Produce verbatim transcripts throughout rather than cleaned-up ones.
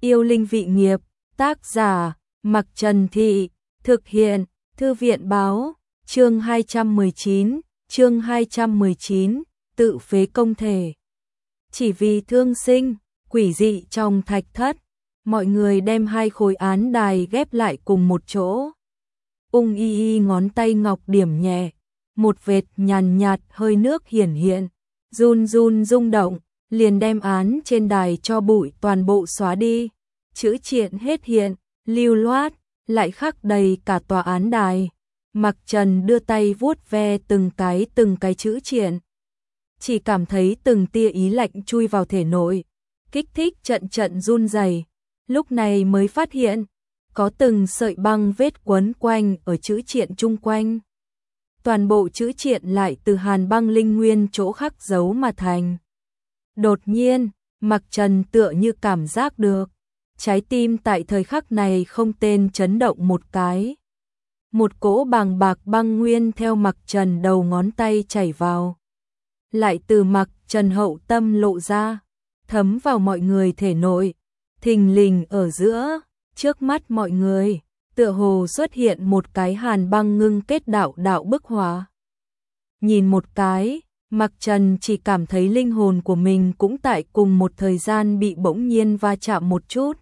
Yêu linh vị nghiệp, tác giả, Mặc Trần Thị, thực hiện, Thư viện báo, chương hai trăm mười chín, chương hai trăm mười chín, tự phế công thể. Chỉ vì thương sinh, quỷ dị trong thạch thất, mọi người đem hai khối án đài ghép lại cùng một chỗ. Ung y y ngón tay ngọc điểm nhẹ, một vệt nhàn nhạt hơi nước hiển hiện, run run rung động, liền đem án trên đài cho bụi toàn bộ xóa đi. Chữ triện hết hiện, lưu loát, lại khắc đầy cả tòa án đài. Mặc Trần đưa tay vuốt ve từng cái từng cái chữ triện, chỉ cảm thấy từng tia ý lạnh chui vào thể nội, kích thích trận trận run rẩy. Lúc này mới phát hiện, có từng sợi băng vết quấn quanh ở chữ triện chung quanh. Toàn bộ chữ triện lại từ hàn băng linh nguyên chỗ khắc dấu mà thành. Đột nhiên, Mặc Trần tựa như cảm giác được, trái tim tại thời khắc này không tên chấn động một cái. Một cỗ bàng bạc băng nguyên theo Mặc Trần đầu ngón tay chảy vào, lại từ Mặc Trần hậu tâm lộ ra, thấm vào mọi người thể nội. Thình lình ở giữa, trước mắt mọi người, tựa hồ xuất hiện một cái hàn băng ngưng kết đạo đạo bức họa. Nhìn một cái, Mặc Trần chỉ cảm thấy linh hồn của mình cũng tại cùng một thời gian bị bỗng nhiên va chạm một chút.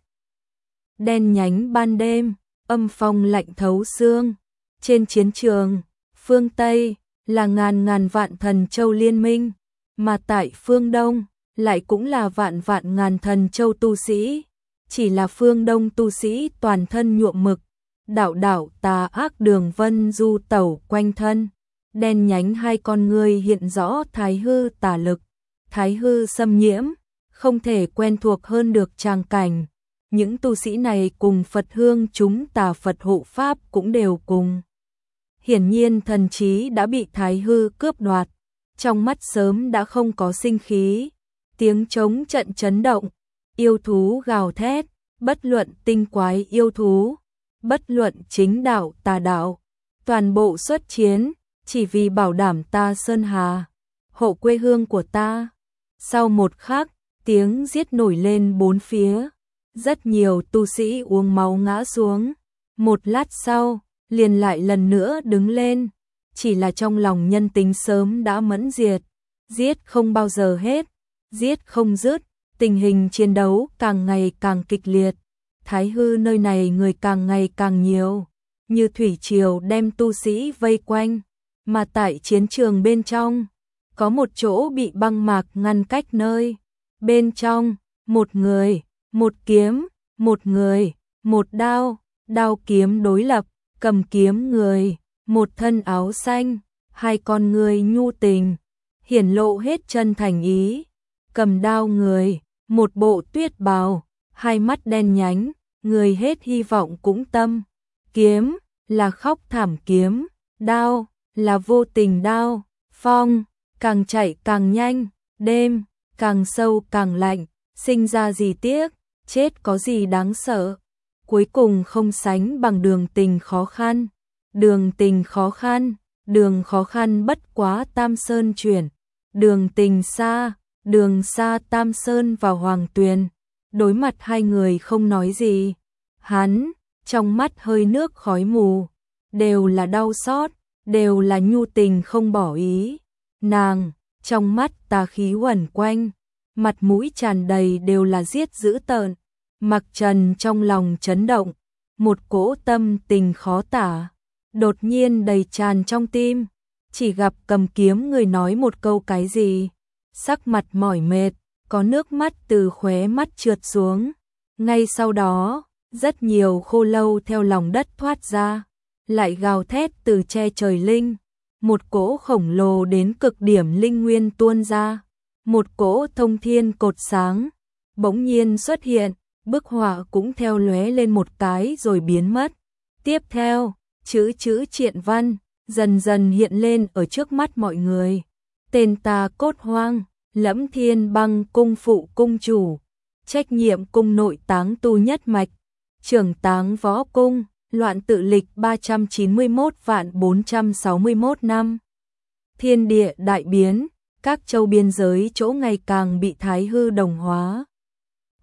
Đen nhánh ban đêm, âm phong lạnh thấu xương. Trên chiến trường, phương Tây, là ngàn ngàn vạn thần châu liên minh, mà tại phương Đông, lại cũng là vạn vạn ngàn thần châu tu sĩ. Chỉ là phương Đông tu sĩ toàn thân nhuộm mực, đạo đạo tà ác đường vân du tẩu quanh thân. Đen nhánh hai con người hiện rõ thái hư tà lực, thái hư xâm nhiễm, không thể quen thuộc hơn được tràng cảnh. Những tu sĩ này cùng Phật hương chúng tà Phật hộ pháp cũng đều cùng. Hiển nhiên thần trí đã bị thái hư cướp đoạt, trong mắt sớm đã không có sinh khí. Tiếng trống trận chấn động, yêu thú gào thét, bất luận tinh quái yêu thú, bất luận chính đạo tà đạo, toàn bộ xuất chiến, chỉ vì bảo đảm ta Sơn Hà, hộ quê hương của ta. Sau một khắc, tiếng giết nổi lên bốn phía, rất nhiều tu sĩ uống máu ngã xuống. Một lát sau, liền lại lần nữa đứng lên, chỉ là trong lòng nhân tính sớm đã mẫn diệt, giết không bao giờ hết, giết không dứt, tình hình chiến đấu càng ngày càng kịch liệt. Thái hư nơi này người càng ngày càng nhiều, như thủy triều đem tu sĩ vây quanh, mà tại chiến trường bên trong, có một chỗ bị băng mạc ngăn cách nơi. Bên trong, một người, một kiếm, một người, một đao, đao kiếm đối lập, cầm kiếm người, một thân áo xanh, hai con người nhu tình, hiển lộ hết chân thành ý. Cầm đao người, một bộ tuyết bào, hai mắt đen nhánh, người hết hy vọng cũng tâm. Kiếm, là khóc thảm kiếm, đao, là vô tình đao, phong, càng chạy càng nhanh, đêm, càng sâu càng lạnh, sinh ra gì tiếc, chết có gì đáng sợ. Cuối cùng không sánh bằng đường tình khó khăn, đường tình khó khăn, đường khó khăn bất quá Tam Sơn chuyển, đường tình xa, đường xa Tam Sơn vào Hoàng Tuyền. Đối mặt hai người không nói gì, hắn, trong mắt hơi nước khói mù, đều là đau xót, đều là nhu tình không bỏ ý. Nàng, trong mắt tà khí quẩn quanh, mặt mũi tràn đầy đều là giết dữ tợn. Mặc Trần trong lòng chấn động, một cỗ tâm tình khó tả, đột nhiên đầy tràn trong tim. Chỉ gặp cầm kiếm người nói một câu cái gì, sắc mặt mỏi mệt, có nước mắt từ khóe mắt trượt xuống. Ngay sau đó, rất nhiều khô lâu theo lòng đất thoát ra, lại gào thét từ che trời linh. Một cỗ khổng lồ đến cực điểm linh nguyên tuôn ra, một cỗ thông thiên cột sáng bỗng nhiên xuất hiện, bức họa cũng theo lóe lên một cái rồi biến mất. Tiếp theo, chữ chữ triện văn dần dần hiện lên ở trước mắt mọi người. Tên ta cốt hoang, Lẫm Thiên Băng cung phụ cung chủ, trách nhiệm cung nội táng tu nhất mạch, trưởng táng võ cung, loạn tự lịch ba trăm chín mươi mốt vạn bốn trăm sáu mươi mốt năm. Thiên địa đại biến, các châu biên giới chỗ ngày càng bị thái hư đồng hóa.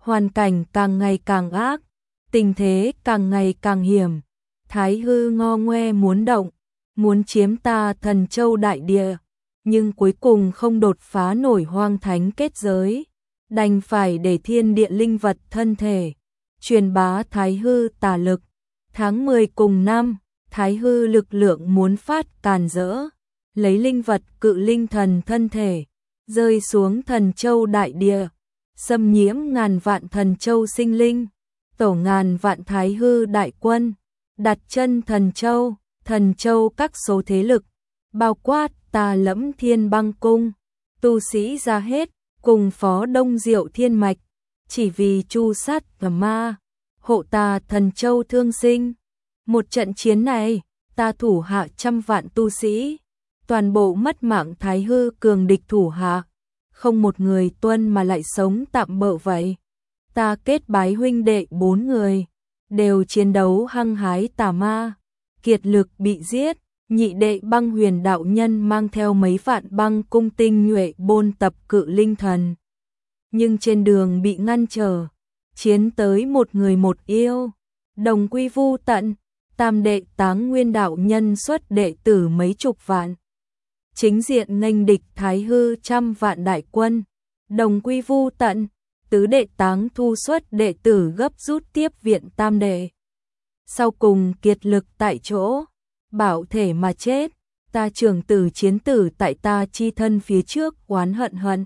hoàn cảnh càng ngày càng ác, tình thế càng ngày càng hiểm. Thái hư ngo ngoe muốn động, muốn chiếm ta Thần Châu đại địa, nhưng cuối cùng không đột phá nổi hoang thánh kết giới, đành phải để thiên địa linh vật thân thể truyền bá thái hư tà lực. Tháng mười cùng năm, thái hư lực lượng muốn phát càn rỡ, lấy linh vật cự linh thần thân thể rơi xuống Thần Châu đại địa, xâm nhiễm ngàn vạn Thần Châu sinh linh, tổ ngàn vạn thái hư đại quân đặt chân Thần Châu. Thần Châu các số thế lực, bao quát Tà Lẫm Thiên Băng Cung, tu sĩ ra hết, cùng phó Đông Diệu Thiên Mạch, chỉ vì chu sát tà ma, hộ ta Thần Châu thương sinh. Một trận chiến này, ta thủ hạ trăm vạn tu sĩ, toàn bộ mất mạng thái hư cường địch thủ hạ, không một người tuân mà lại sống tạm bợ vậy. Ta kết bái huynh đệ bốn người, đều chiến đấu hăng hái tà ma, kiệt lực bị giết. Nhị đệ Băng Huyền đạo nhân mang theo mấy vạn băng cung tinh nhuệ bôn tập cự linh thần, nhưng trên đường bị ngăn trở, chiến tới một người một yêu, đồng quy vu tận. Tam đệ Táng Nguyên đạo nhân xuất đệ tử mấy chục vạn, chính diện nghênh địch thái hư trăm vạn đại quân, đồng quy vu tận. Tứ đệ Táng Thu xuất đệ tử gấp rút tiếp viện tam đệ, sau cùng kiệt lực tại chỗ, bảo thể mà chết. Ta trưởng tử chiến tử tại ta chi thân phía trước oán hận hận.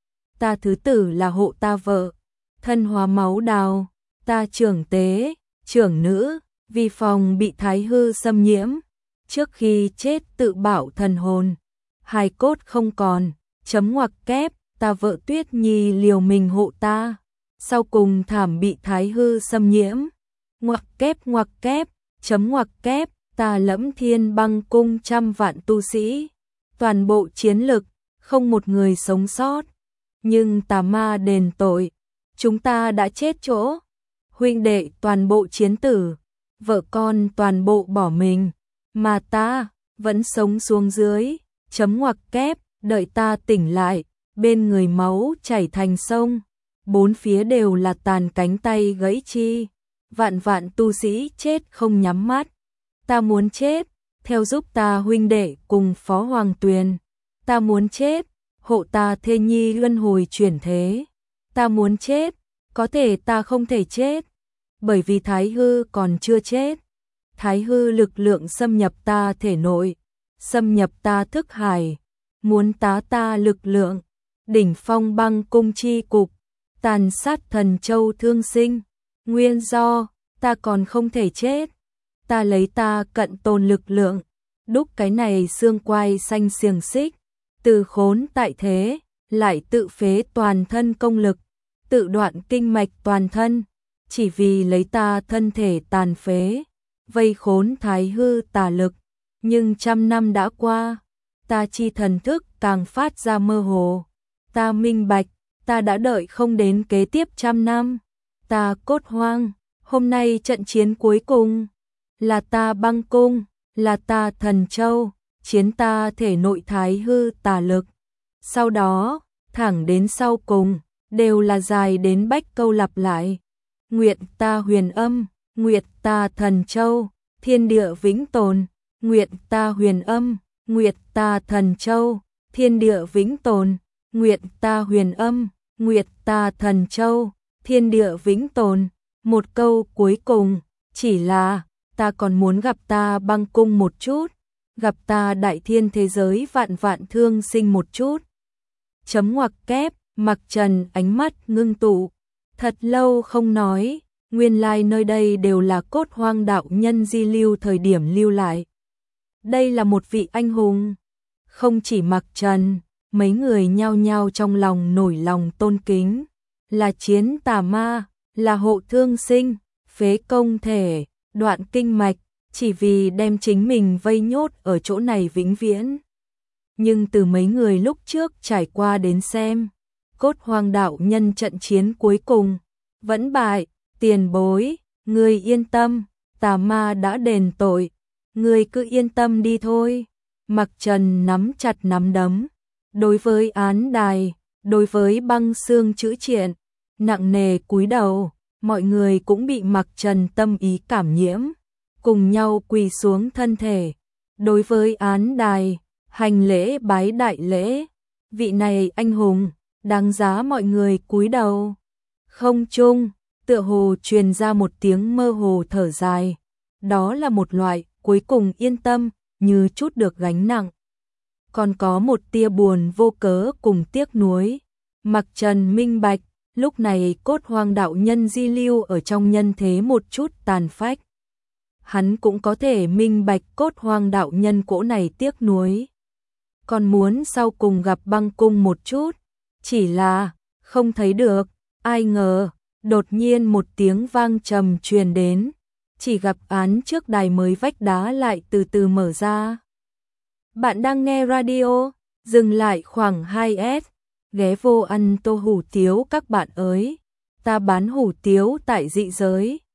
Ta thứ tử là hộ ta vợ, thân hóa máu đào. Ta trưởng tế, trưởng nữ, vì phòng bị thái hư xâm nhiễm, trước khi chết tự bảo thần hồn, hài cốt không còn, chấm ngoặc kép. Ta vợ Tuyết Nhi liều mình hộ ta, sau cùng thảm bị thái hư xâm nhiễm, ngoặc kép ngoặc kép, chấm ngoặc kép. Ta Lẫm Thiên Băng Cung trăm vạn tu sĩ, toàn bộ chiến lực, không một người sống sót. Nhưng tà ma đền tội, chúng ta đã chết chỗ. Huynh đệ toàn bộ chiến tử, vợ con toàn bộ bỏ mình, mà ta vẫn sống xuống dưới, chấm ngoặc kép. Đợi ta tỉnh lại, bên người máu chảy thành sông, bốn phía đều là tàn cánh tay gãy chi, vạn vạn tu sĩ chết không nhắm mắt. Ta muốn chết, theo giúp ta huynh đệ cùng Phó Hoàng Tuyền. Ta muốn chết, hộ ta thê nhi luân hồi chuyển thế. Ta muốn chết, có thể ta không thể chết, bởi vì thái hư còn chưa chết. Thái hư lực lượng xâm nhập ta thể nội, xâm nhập ta thức hải, muốn tá ta lực lượng. Đỉnh phong băng cung chi cục, tàn sát Thần Châu thương sinh. Nguyên do, ta còn không thể chết. Ta lấy ta cận tồn lực lượng, đúc cái này xương quai xanh xiềng xích, từ khốn tại thế, lại tự phế toàn thân công lực, tự đoạn kinh mạch toàn thân, chỉ vì lấy ta thân thể tàn phế, vây khốn thái hư tà lực. Nhưng trăm năm đã qua, ta chi thần thức càng phát ra mơ hồ. Ta minh bạch, ta đã đợi không đến kế tiếp trăm năm. Ta cốt hoang, hôm nay trận chiến cuối cùng, là ta băng cung, là ta Thần Châu, chiến ta thể nội thái hư tà lực. Sau đó, thẳng đến sau cùng, đều là dài đến bách câu lặp lại. Nguyện ta huyền âm, nguyện ta Thần Châu, thiên địa vĩnh tồn. Nguyện ta huyền âm, nguyện ta Thần Châu, thiên địa vĩnh tồn. Nguyện ta huyền âm, nguyện ta Thần Châu, thiên địa vĩnh tồn. Một câu cuối cùng, chỉ là ta còn muốn gặp ta băng cung một chút, gặp ta đại thiên thế giới vạn vạn thương sinh một chút. Chấm ngoặc kép. Mặc Trần ánh mắt ngưng tụ, thật lâu không nói, nguyên lai nơi đây đều là cốt hoang đạo nhân di lưu thời điểm lưu lại. Đây là một vị anh hùng. Không chỉ Mặc Trần, mấy người nhao nhao trong lòng nổi lòng tôn kính, là chiến tà ma, là hộ thương sinh, phế công thể, đoạn kinh mạch, chỉ vì đem chính mình vây nhốt ở chỗ này vĩnh viễn. Nhưng từ mấy người lúc trước trải qua đến xem, cốt hoang đạo nhân trận chiến cuối cùng vẫn bại. Tiền bối, ngươi yên tâm, tà ma đã đền tội, ngươi cứ yên tâm đi thôi. Mặc Trần nắm chặt nắm đấm, đối với án đài, đối với băng xương chữ triện, nặng nề cúi đầu, mọi người cũng bị Mặc Trần tâm ý cảm nhiễm, cùng nhau quỳ xuống thân thể. Đối với án đài, hành lễ bái đại lễ, vị này anh hùng, đáng giá mọi người cúi đầu. Không trung, tựa hồ truyền ra một tiếng mơ hồ thở dài, đó là một loại cuối cùng yên tâm, như chút được gánh nặng. Còn có một tia buồn vô cớ cùng tiếc nuối. Mặc Trần minh bạch, lúc này cốt hoang đạo nhân di lưu ở trong nhân thế một chút tàn phách. Hắn cũng có thể minh bạch cốt hoang đạo nhân cỗ này tiếc nuối. Còn muốn sau cùng gặp băng cung một chút, chỉ là không thấy được, ai ngờ, đột nhiên một tiếng vang trầm truyền đến, chỉ gặp án trước đài mới vách đá lại từ từ mở ra. Bạn đang nghe radio, dừng lại khoảng hai S, ghé vô ăn tô hủ tiếu các bạn ơi, ta bán hủ tiếu tại dị giới.